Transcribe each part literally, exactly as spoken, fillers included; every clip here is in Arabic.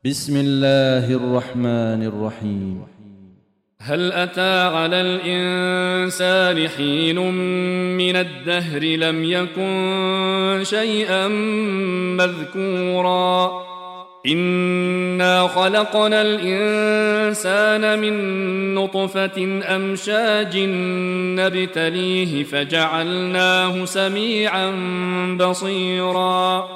بسم الله الرحمن الرحيم. هل أتى على الإنسان حين من الدهر لم يكن شيئا مذكورا إنا خلقنا الإنسان من نطفة أمشاج نبتليه فجعلناه سميعا بصيرا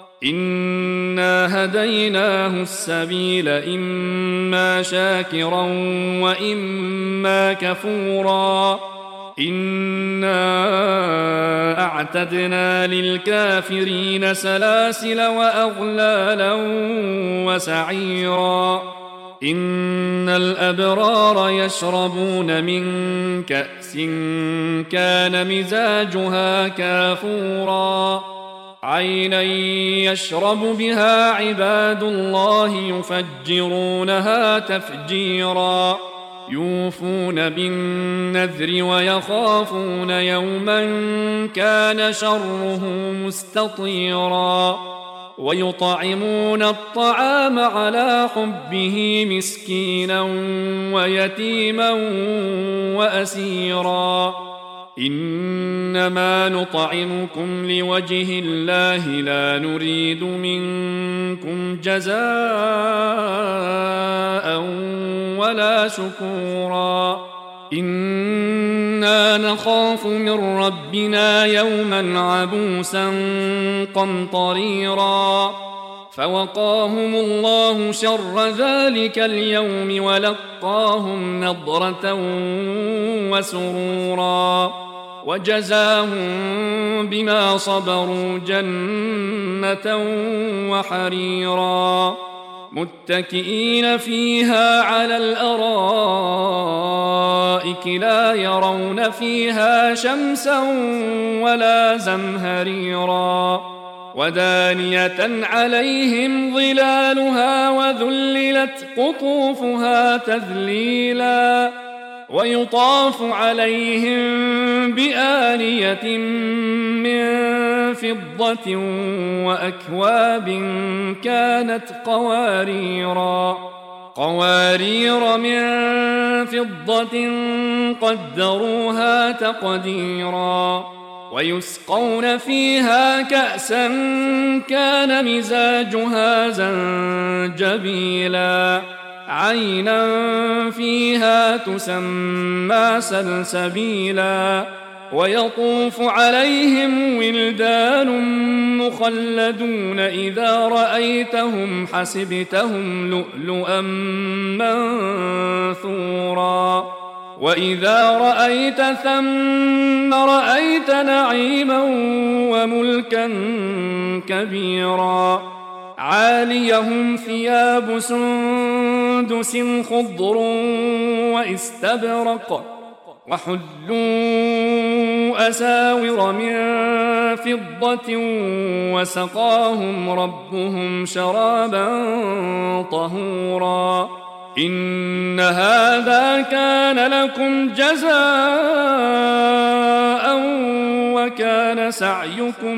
إنا هديناه السبيل إما شاكرا وإما كفورا إنا أعتدنا للكافرين سلاسل وأغلالا وسعيرا إن الأبرار يشربون من كأس كان مزاجها كافورا عينا يشرب بها عباد الله يفجرونها تفجيرا يوفون بالنذر ويخافون يوما كان شره مستطيرا ويطعمون الطعام على حبه مسكينا ويتيما وأسيرا إنما نطعمكم لوجه الله لا نريد منكم جزاء ولا شكورا إنا نخاف من ربنا يوما عبوسا قمطريرا فوقاهم الله شر ذلك اليوم ولقاهم نضرة وسرورا وجزاهم بما صبروا جنة وحريرا متكئين فيها على الأرائك لا يرون فيها شمسا ولا زمهريرا ودانية عليهم ظلالها وذللت قطوفها تذليلا ويطاف عليهم بآنية من فضة وأكواب كانت قواريرا قوارير من فضة قدروها تقديرا ويسقون فيها كأسا كان مزاجها زنجبيلا عينا فيها تسمى سلسبيلا ويطوف عليهم ولدان مخلدون إذا رأيتهم حسبتهم لؤلؤا منثورا وإذا رأيت ثم رأيت نعيما وملكا كبيرا عاليهم ثياب سندس خضر واستبرق وحلوا أساور من فضة وسقاهم ربهم شرابا طهورا إن هذا كان لكم جزاء وكان سعيكم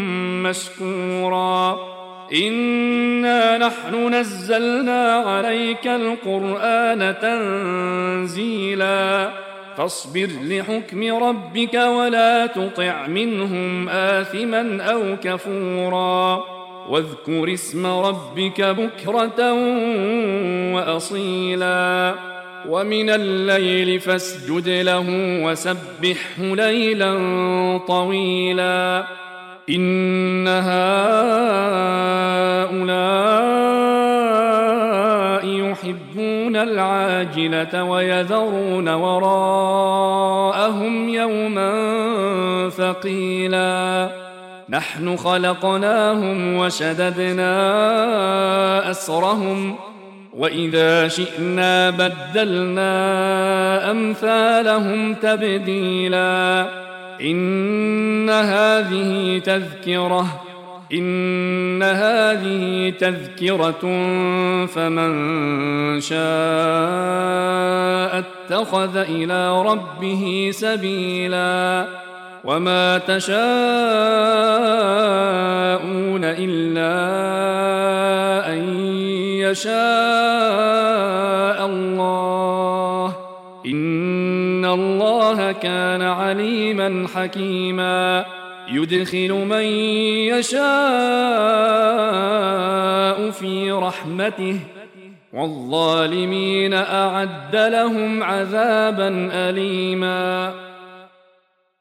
مشكورا إنا نحن نزلنا عليك القرآن تنزيلا فاصبر لحكم ربك ولا تطع منهم آثما أو كفورا واذكر اسم ربك بكرة وأصيلا ومن الليل فاسجد له وسبحه ليلا طويلا إن هؤلاء يحبون العاجلة ويذرون وراءهم يوما ثقيلا نحن خلقناهم وشددنا أسرهم وإذا شئنا بدلنا أمثالهم تبديلا إن هذه تذكرة إن هذه تذكرة فمن شاء اتخذ إلى ربه سبيلا وما تشاءون إلا أن يشاء الله إن الله كان عليما حكيما يدخل من يشاء في رحمته والظالمين أعد لهم عذابا أليما